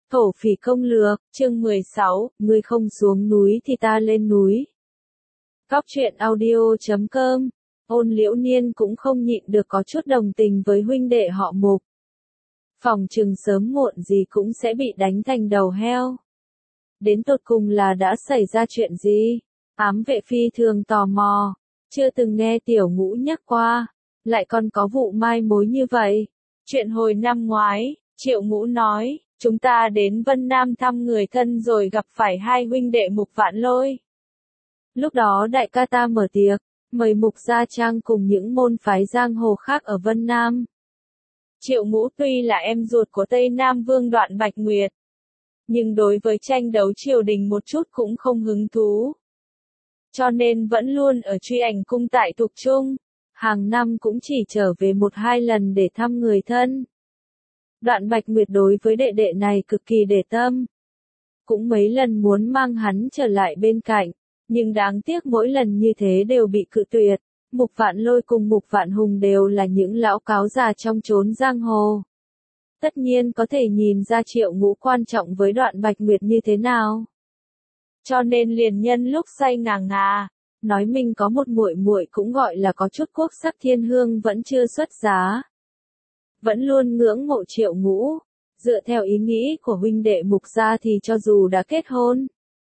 Thổ phỉ công lược, chương 16, ngươi không xuống núi thì ta lên núi. Góc truyện audio.com, Ôn Liễu Niên cũng không nhịn được có chút đồng tình với huynh đệ họ Mục. Phòng chừng sớm muộn gì cũng sẽ bị đánh thành đầu heo. Đến tột cùng là đã xảy ra chuyện gì? Ám vệ phi thường tò mò, chưa từng nghe Tiểu Ngũ nhắc qua, lại còn có vụ mai mối như vậy. Chuyện hồi năm ngoái, Triệu Ngũ nói, chúng ta đến Vân Nam thăm người thân rồi gặp phải hai huynh đệ Mục Vạn Lôi. Lúc đó đại ca ta mở tiệc, mời Mục Gia Trang cùng những môn phái giang hồ khác ở Vân Nam. Triệu Ngũ tuy là em ruột của Tây Nam Vương Đoạn Bạch Nguyệt, nhưng đối với tranh đấu triều đình một chút cũng không hứng thú. Cho nên vẫn luôn ở Truy Ảnh cung tại Thục Trung, hàng năm cũng chỉ trở về 1-2 lần để thăm người thân. Đoạn Bạch Nguyệt đối với đệ đệ này cực kỳ để tâm. Cũng mấy lần muốn mang hắn trở lại bên cạnh, nhưng đáng tiếc mỗi lần như thế đều bị cự tuyệt. Mục Vạn Lôi cùng Mục Vạn Hùng đều là những lão cáo già trong chốn giang hồ. Tất nhiên có thể nhìn ra Triệu Ngũ quan trọng với Đoạn Bạch Nguyệt như thế nào. Cho nên liền nhân lúc say ngà ngà, nói mình có một muội muội cũng gọi là có chút quốc sắc thiên hương vẫn chưa xuất giá. Vẫn luôn ngưỡng mộ Triệu Ngũ, dựa theo ý nghĩ của huynh đệ Mục gia thì cho dù đã kết hôn,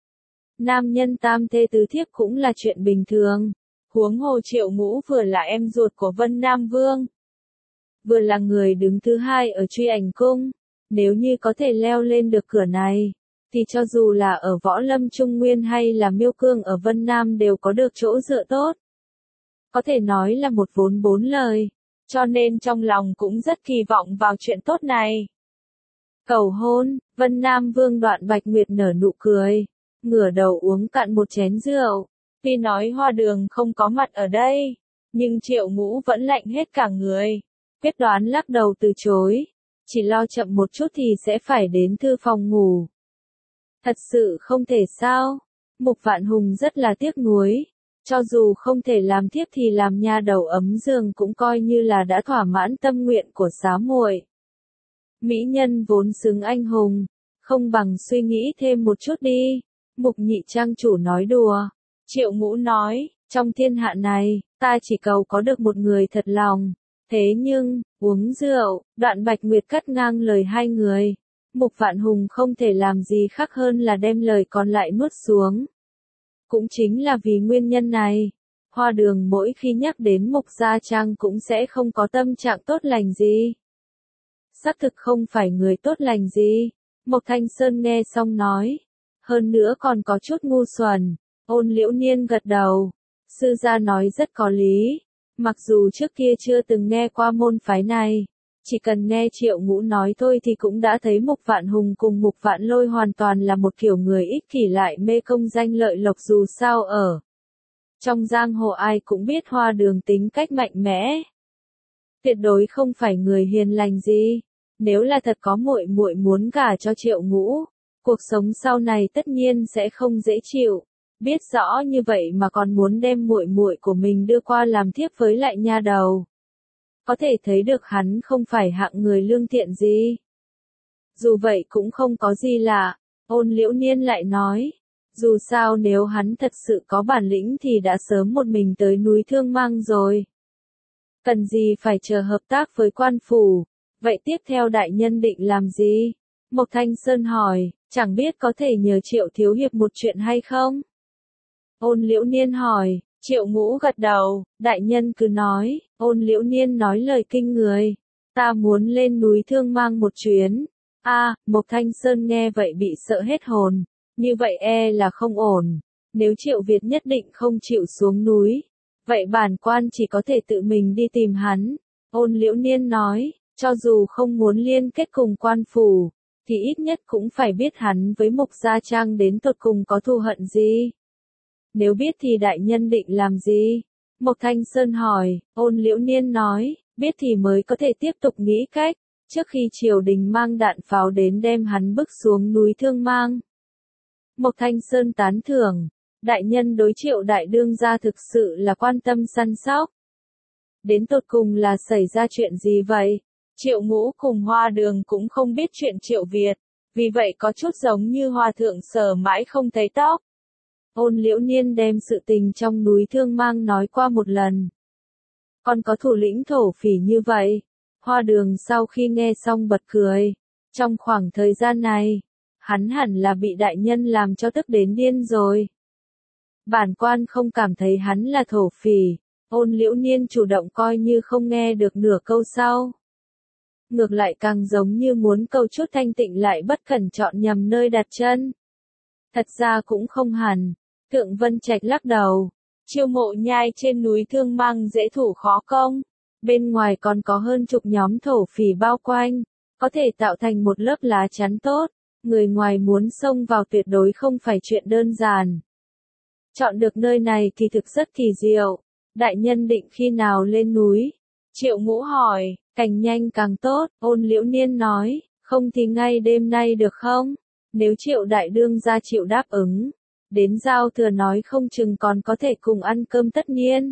nam nhân tam thê tứ thiếp cũng là chuyện bình thường. Huống hồ Triệu Ngũ vừa là em ruột của Vân Nam Vương, vừa là người đứng thứ hai ở Truy Ảnh cung. Nếu như có thể leo lên được cửa này, thì cho dù là ở Võ Lâm Trung Nguyên hay là Miêu Cương ở Vân Nam đều có được chỗ dựa tốt. Có thể nói là một vốn bốn lời, cho nên trong lòng cũng rất kỳ vọng vào chuyện tốt này. Cầu hôn, Vân Nam Vương Đoạn Bạch Nguyệt nở nụ cười, ngửa đầu uống cạn một chén rượu. Tuy nói Hoa Đường không có mặt ở đây, nhưng Triệu Ngũ vẫn lạnh hết cả người. Quyết đoán lắc đầu từ chối, chỉ lo chậm một chút thì sẽ phải đến thư phòng ngủ. Thật sự không thể sao? Mục Vạn Hùng rất là tiếc nuối, cho dù không thể làm thiếp thì làm nha đầu ấm giường cũng coi như là đã thỏa mãn tâm nguyện của xá muội. Mỹ nhân vốn xứng anh hùng, không bằng suy nghĩ thêm một chút đi. Mục Nhị trang chủ nói đùa. Triệu Ngũ nói, trong thiên hạ này, ta chỉ cầu có được một người thật lòng. Thế nhưng, uống rượu, Đoạn Bạch Nguyệt cắt ngang lời hai người. Mục Vạn Hùng không thể làm gì khác hơn là đem lời còn lại nuốt xuống. Cũng chính là vì nguyên nhân này, Hoa Đường mỗi khi nhắc đến Mục Gia Trang cũng sẽ không có tâm trạng tốt lành gì. Xác thực không phải người tốt lành gì. Mộc Thanh Sơn nghe xong nói. Hơn nữa còn có chút ngu xuẩn. Ôn Liễu Niên gật đầu. Sư gia nói rất có lý. Mặc dù trước kia chưa từng nghe qua môn phái này, chỉ cần nghe Triệu Ngũ nói thôi thì cũng đã thấy Mục Vạn Hùng cùng Mục Vạn Lôi hoàn toàn là một kiểu người ích kỷ lại mê công danh lợi lộc. Dù sao ở trong giang hồ ai cũng biết Hoa Đường tính cách mạnh mẽ, tuyệt đối không phải người hiền lành gì. Nếu là thật có muội muội muốn gả cho Triệu Ngũ, cuộc sống sau này tất nhiên sẽ không dễ chịu. Biết rõ như vậy mà còn muốn đem muội muội của mình đưa qua làm thiếp với lại nha đầu. Có thể thấy được hắn không phải hạng người lương thiện gì. Dù vậy cũng không có gì lạ. Ôn Liễu Niên lại nói, dù sao nếu hắn thật sự có bản lĩnh thì đã sớm một mình tới núi Thương Mang rồi. Cần gì phải chờ hợp tác với quan phủ. Vậy tiếp theo đại nhân định làm gì? Mộc Thanh Sơn hỏi, chẳng biết có thể nhờ Triệu thiếu hiệp một chuyện hay không? Ôn Liễu Niên hỏi. Triệu Ngũ gật đầu, đại nhân cứ nói. Ôn Liễu Niên nói lời kinh người. Ta muốn lên núi Thương Mang một chuyến. Mộc Thanh Sơn nghe vậy bị sợ hết hồn. Như vậy là không ổn. Nếu Triệu Việt nhất định không chịu xuống núi, vậy bản quan chỉ có thể tự mình đi tìm hắn. Ôn Liễu Niên nói, cho dù không muốn liên kết cùng quan phủ, thì ít nhất cũng phải biết hắn với Mục Gia Trang đến tột cùng có thù hận gì. Nếu biết thì đại nhân định làm gì? Mộc Thanh Sơn hỏi. Ôn Liễu Niên nói, biết thì mới có thể tiếp tục nghĩ cách, trước khi triều đình mang đạn pháo đến đem hắn bức xuống núi Thương Mang. Mộc Thanh Sơn tán thưởng, đại nhân đối Triệu đại đương gia thực sự là quan tâm săn sóc. Đến tột cùng là xảy ra chuyện gì vậy? Triệu Ngũ cùng Hoa Đường cũng không biết chuyện Triệu Việt, vì vậy có chút giống như hòa thượng sờ mãi không thấy tóc. Ôn Liễu Niên đem sự tình trong núi Thương Mang nói qua một lần. Còn có thủ lĩnh thổ phỉ như vậy. Hoa Đường sau khi nghe xong bật cười. Trong khoảng thời gian này, hắn hẳn là bị đại nhân làm cho tức đến điên rồi. Bản quan không cảm thấy hắn là thổ phỉ. Ôn Liễu Niên chủ động coi như không nghe được nửa câu sau. Ngược lại càng giống như muốn câu chút thanh tịnh lại bất cẩn chọn nhầm nơi đặt chân. Thật ra cũng không hẳn. Thượng Vân Trạch lắc đầu. Chiêu Mộ Nhai trên núi Thương Mang dễ thủ khó công. Bên ngoài còn có hơn chục nhóm thổ phỉ bao quanh. Có thể tạo thành một lớp lá chắn tốt. Người ngoài muốn xông vào tuyệt đối không phải chuyện đơn giản. Chọn được nơi này thì thực rất kỳ diệu. Đại nhân định khi nào lên núi? Triệu Ngũ hỏi. Càng nhanh càng tốt, Ôn Liễu Niên nói. Không thì ngay đêm nay được không? Nếu Triệu Đại Đương gia chịu đáp ứng. Đến giao thừa nói không chừng còn có thể cùng ăn cơm tất nhiên.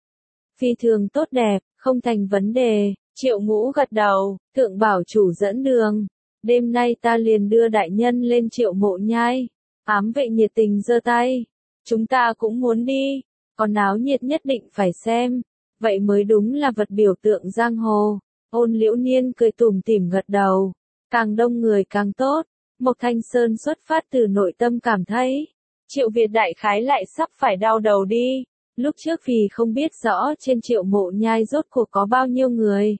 Phi thường tốt đẹp, không thành vấn đề. Triệu Ngũ gật đầu. Thượng bảo chủ dẫn đường. Đêm nay ta liền đưa đại nhân lên Triệu Mộ Nhai. Ám vệ nhiệt tình giơ tay. Chúng ta cũng muốn đi. Còn náo nhiệt nhất định phải xem. Vậy mới đúng là vật biểu tượng giang hồ. Ôn Liễu Niên cười tủm tỉm gật đầu. Càng đông người càng tốt. Mộc Thanh Sơn xuất phát từ nội tâm cảm thấy. Triệu Việt đại khái lại sắp phải đau đầu đi. Lúc trước vì không biết rõ trên Triệu Mộ Nhai rốt cuộc có bao nhiêu người.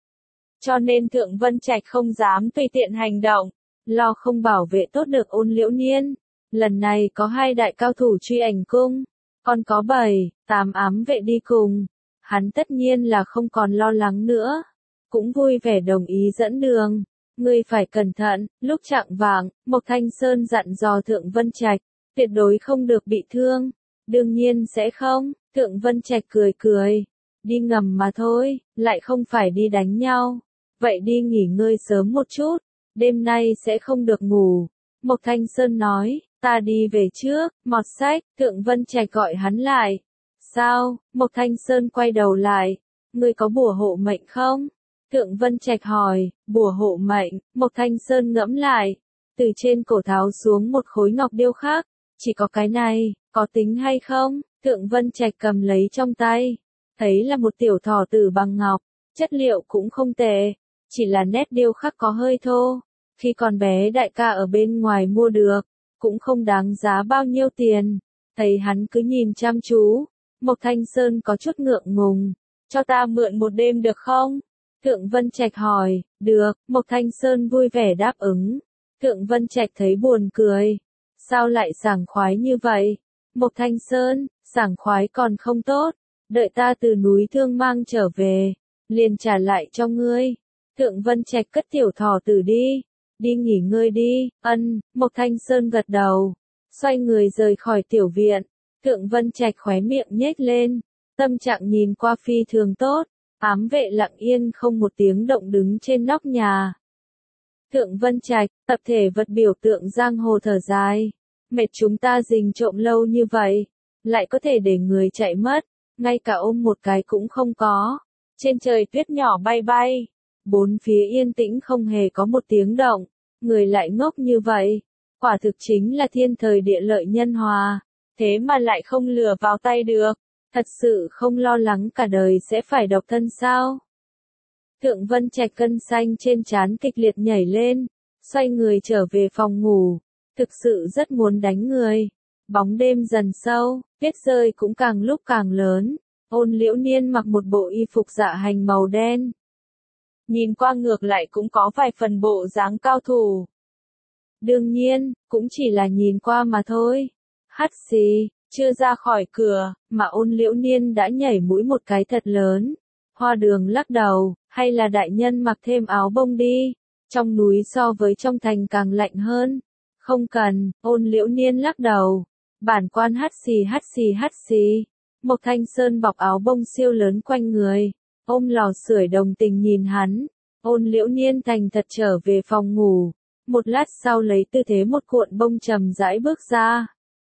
Cho nên Thượng Vân Trạch không dám tùy tiện hành động. Lo không bảo vệ tốt được Ôn Liễu Niên. Lần này có 2 đại cao thủ truy ảnh cung. Còn có 7, 8 ám vệ đi cùng. Hắn tất nhiên là không còn lo lắng nữa. Cũng vui vẻ đồng ý dẫn đường. Ngươi phải cẩn thận, lúc chạng vạng, Mộc Thanh Sơn dặn dò Thượng Vân Trạch. Tuyệt đối không được bị thương. Đương nhiên sẽ không. Thượng Vân Trạch cười cười. Đi ngầm mà thôi, lại không phải đi đánh nhau. Vậy đi nghỉ ngơi sớm một chút. Đêm nay sẽ không được ngủ. Mộc Thanh Sơn nói. Ta đi về trước, mọt sách. Thượng Vân Trạch gọi hắn lại. Sao? Mộc Thanh Sơn quay đầu lại. Ngươi có bùa hộ mệnh không? Thượng Vân Trạch hỏi. Bùa hộ mệnh. Mộc Thanh Sơn ngẫm lại. Từ trên cổ tháo xuống một khối ngọc điêu khác. Chỉ có cái này, có tính hay không? Thượng Vân Trạch cầm lấy trong tay. Thấy là một tiểu thỏ tử bằng ngọc. Chất liệu cũng không tệ. Chỉ là nét điêu khắc có hơi thô. Khi còn bé đại ca ở bên ngoài mua được. Cũng không đáng giá bao nhiêu tiền. Thấy hắn cứ nhìn chăm chú. Mộc Thanh Sơn có chút ngượng ngùng. Cho ta mượn một đêm được không? Thượng Vân Trạch hỏi. Được, Mộc Thanh Sơn vui vẻ đáp ứng. Thượng Vân Trạch thấy buồn cười. Sao lại sảng khoái như vậy? Mộc Thanh Sơn, sảng khoái còn không tốt. Đợi ta từ núi Thương Mang trở về. Liền trả lại cho ngươi. Thượng Vân Trạch cất tiểu thỏ tử đi. Đi nghỉ ngơi đi, Mộc Thanh Sơn gật đầu. Xoay người rời khỏi tiểu viện. Thượng Vân Trạch khóe miệng nhếch lên. Tâm trạng nhìn qua phi thường tốt. Ám vệ lặng yên không một tiếng động đứng trên nóc nhà. Thượng Vân Trạch, tập thể vật biểu tượng giang hồ thở dài. Mệt chúng ta rình trộm lâu như vậy. Lại có thể để người chạy mất. Ngay cả ôm một cái cũng không có. Trên trời tuyết nhỏ bay bay. Bốn phía yên tĩnh không hề có một tiếng động. Người lại ngốc như vậy. Quả thực chính là thiên thời địa lợi nhân hòa. Thế mà lại không lừa vào tay được. Thật sự không lo lắng cả đời sẽ phải độc thân sao? Thượng Vân Trạch cân xanh trên trán kịch liệt nhảy lên. Xoay người trở về phòng ngủ. Thực sự rất muốn đánh người. Bóng đêm dần sâu, tuyết rơi cũng càng lúc càng lớn. Ôn Liễu Niên mặc một bộ y phục dạ hành màu đen. Nhìn qua ngược lại cũng có vài phần bộ dáng cao thủ. Đương nhiên, cũng chỉ là nhìn qua mà thôi. Hắt xì, chưa ra khỏi cửa, mà Ôn Liễu Niên đã nhảy mũi một cái thật lớn. Hoa Đường lắc đầu, hay là đại nhân mặc thêm áo bông đi. Trong núi so với trong thành càng lạnh hơn. Không cần, Ôn Liễu Niên lắc đầu. Bản quan hắt xì. Mộc Thanh Sơn bọc áo bông siêu lớn quanh người. Ôm lò sưởi đồng tình nhìn hắn. Ôn Liễu Niên thành thật trở về phòng ngủ. Một lát sau lấy tư thế một cuộn bông chậm rãi bước ra.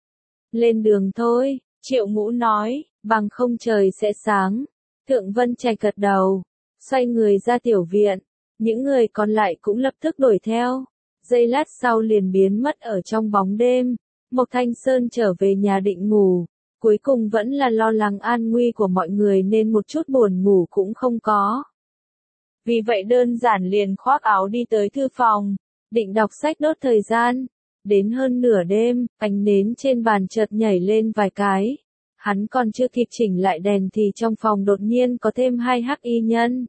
Lên đường thôi, Triệu Ngũ nói, bằng không trời sẽ sáng. Thượng Vân Trạch gật đầu. Xoay người ra tiểu viện. Những người còn lại cũng lập tức đuổi theo. giây lát sau liền biến mất ở trong bóng đêm. Mộc Thanh Sơn trở về nhà định ngủ, cuối cùng vẫn là lo lắng an nguy của mọi người nên một chút buồn ngủ cũng không có. Vì vậy đơn giản liền khoác áo đi tới thư phòng, định đọc sách đốt thời gian. Đến hơn nửa đêm, ánh nến trên bàn chợt nhảy lên vài cái. Hắn còn chưa kịp chỉnh lại đèn thì trong phòng đột nhiên có thêm 2 hắc y nhân.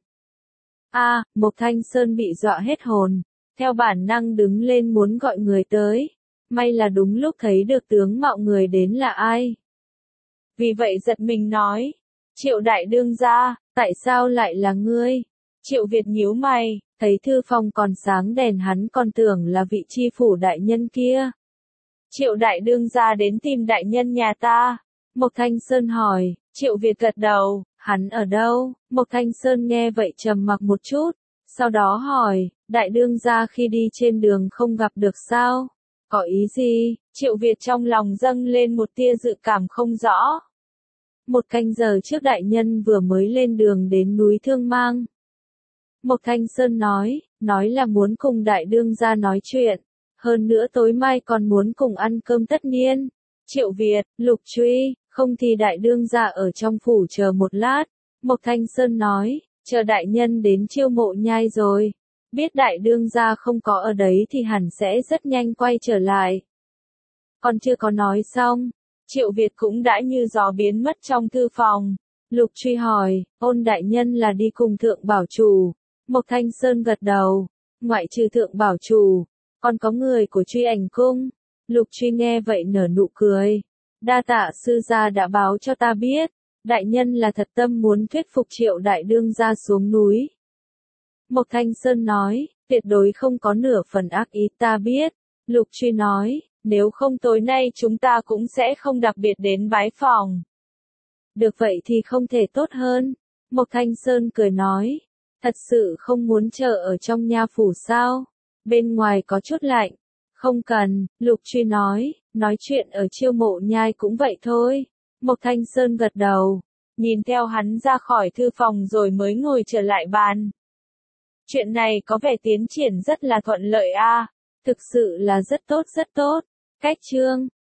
Mộc Thanh Sơn bị dọa hết hồn, theo bản năng đứng lên muốn gọi người tới. May là đúng lúc thấy được tướng mạo người đến là ai. Vì vậy giật mình nói, Triệu đại đương gia, tại sao lại là ngươi? Triệu Việt nhíu mày, thấy thư phòng còn sáng đèn hắn còn tưởng là vị chi phủ đại nhân kia. Triệu đại đương gia đến tìm đại nhân nhà ta. Mộc Thanh Sơn hỏi, Triệu Việt gật đầu, hắn ở đâu? Mộc Thanh Sơn nghe vậy trầm mặc một chút, sau đó hỏi, đại đương gia khi đi trên đường không gặp được sao? Có ý gì? Triệu Việt trong lòng dâng lên một tia dự cảm không rõ. 1 canh giờ trước đại nhân vừa mới lên đường đến núi Thương Mang. Mộc Thanh Sơn nói là muốn cùng đại đương gia nói chuyện, hơn nữa tối mai còn muốn cùng ăn cơm tất niên. Triệu Việt, Lục Truy, không thì đại đương gia ở trong phủ chờ một lát. Mộc Thanh Sơn nói, chờ đại nhân đến Chiêu Mộ Nhai rồi. Biết đại đương gia không có ở đấy thì hẳn sẽ rất nhanh quay trở lại. Còn chưa có nói xong, Triệu Việt cũng đã như gió biến mất trong thư phòng. Lục Truy hỏi, Ôn đại nhân là đi cùng Thượng Bảo Chủ. Mộc Thanh Sơn gật đầu, ngoại trừ Thượng Bảo Chủ, còn có người của Truy Ảnh Cung. Lục Truy nghe vậy nở nụ cười. Đa tạ sư gia đã báo cho ta biết, đại nhân là thật tâm muốn thuyết phục Triệu đại đương gia xuống núi. Mộc Thanh Sơn nói, tuyệt đối không có nửa phần ác ý ta biết. Lục Truy nói, nếu không tối nay chúng ta cũng sẽ không đặc biệt đến bái phòng. Được vậy thì không thể tốt hơn. Mộc Thanh Sơn cười nói, thật sự không muốn chờ ở trong nha phủ sao? Bên ngoài có chút lạnh. Không cần, Lục Truy nói chuyện ở Chiêu Mộ Nhai cũng vậy thôi. Mộc Thanh Sơn gật đầu, nhìn theo hắn ra khỏi thư phòng rồi mới ngồi trở lại bàn. Chuyện này có vẻ tiến triển rất là thuận lợi a, thực sự là rất tốt rất tốt. Cách chương